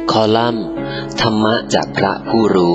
คอลัมน์ธรรมะจากพระผู้รู้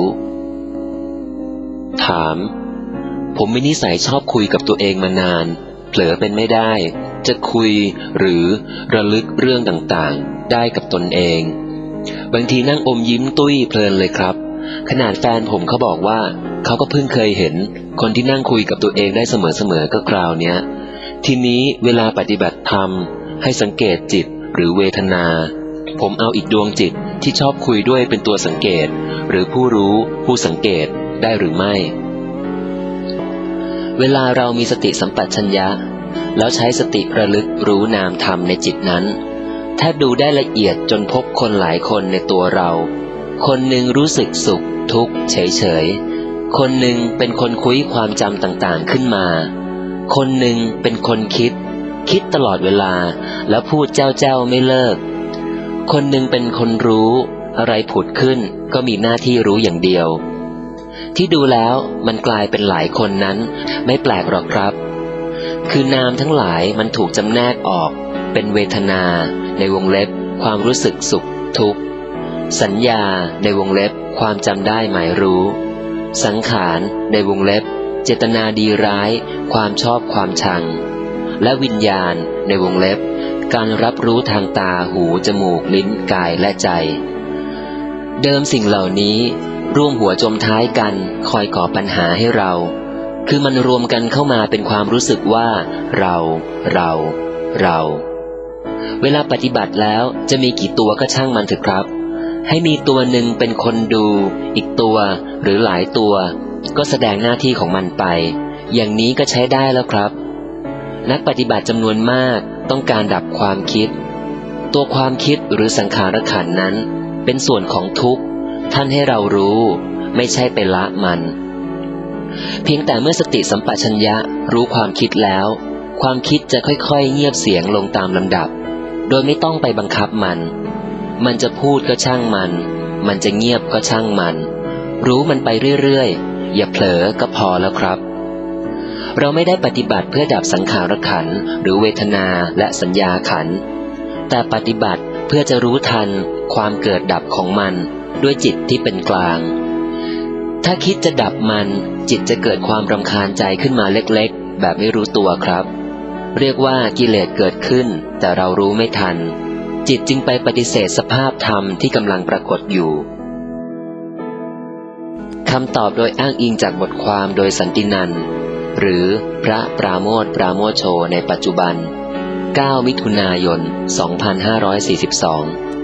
ถามผมมีนิสัยชอบคุยกับตัวเองมานานเผลอเป็นไม่ได้จะคุยหรือระลึกเรื่องต่างๆได้กับตนเองบางทีนั่งอมยิ้มตุ้ยเพลินเลยครับขนาดแฟนผมเขาบอกว่าเขาก็เพิ่งเคยเห็นคนที่นั่งคุยกับตัวเองได้เสมอๆก็คราวเนี้ยทีนี้เวลาปฏิบัติธรรมให้สังเกตจิตหรือเวทนาผมเอาอีกดวงจิตที่ชอบคุยด้วยเป็นตัวสังเกตหรือผู้รู้ผู้สังเกตได้หรือไม่เวลาเรามีสติสัมปชัญญะแล้วใช้สติระลึกรู้นามธรรมในจิตนั้นแทบดูได้ละเอียดจนพบคนหลายคนในตัวเราคนหนึ่งรู้สึกสุขทุกข์เฉยๆคนหนึ่งเป็นคนคุยความจำต่างๆขึ้นมาคนหนึ่งเป็นคนคิดตลอดเวลาแล้วพูดเจ้าไม่เลิกคนหนึ่งเป็นคนรู้อะไรผุดขึ้นก็มีหน้าที่รู้อย่างเดียวที่ดูแล้วมันกลายเป็นหลายคนนั้นไม่แปลกหรอกครับคือนามทั้งหลายมันถูกจำแนกออกเป็นเวทนาในวงเล็บความรู้สึกสุขทุกข์สัญญาในวงเล็บความจำได้หมายรู้สังขารในวงเล็บเจตนาดีร้ายความชอบความชังและวิญญาณในวงเล็บการรับรู้ทางตาหูจมูกลิ้นกายและใจเดิมสิ่งเหล่านี้ร่วมหัวจมท้ายกันคอยก่อปัญหาให้เราคือมันรวมกันเข้ามาเป็นความรู้สึกว่าเราเวลาปฏิบัติแล้วจะมีกี่ตัวก็ช่างมันเถอะครับให้มีตัวหนึ่งเป็นคนดูอีกตัวหรือหลายตัวก็แสดงหน้าที่ของมันไปอย่างนี้ก็ใช้ได้แล้วครับนักปฏิบัติจำนวนมากต้องการดับความคิดตัวความคิดหรือสังขารขันธ์นั้นเป็นส่วนของทุกข์ท่านให้เรารู้ไม่ใช่ไปละมันเพียงแต่เมื่อสติสัมปชัญญะรู้ความคิดแล้วความคิดจะค่อยๆเงียบเสียงลงตามลำดับโดยไม่ต้องไปบังคับมันจะพูดก็ช่างมันจะเงียบก็ช่างมันรู้มันไปเรื่อยๆอย่าเผลอก็พอแล้วครับเราไม่ได้ปฏิบัติเพื่อดับสังขารขันธ์หรือเวทนาและสัญญาขันธ์แต่ปฏิบัติเพื่อจะรู้ทันความเกิดดับของมันด้วยจิตที่เป็นกลางถ้าคิดจะดับมันจิตจะเกิดความรำคาญใจขึ้นมาเล็กๆแบบไม่รู้ตัวครับเรียกว่ากิเลสเกิดขึ้นแต่เรารู้ไม่ทันจิตจึงไปปฏิเสธสภาพธรรมที่กำลังปรากฏอยู่คำตอบโดยอ้างอิงจากบทความโดยสันตินันท์หรือพระปราโมทย์ปราโมชโชในปัจจุบัน 9 มิถุนายน 2542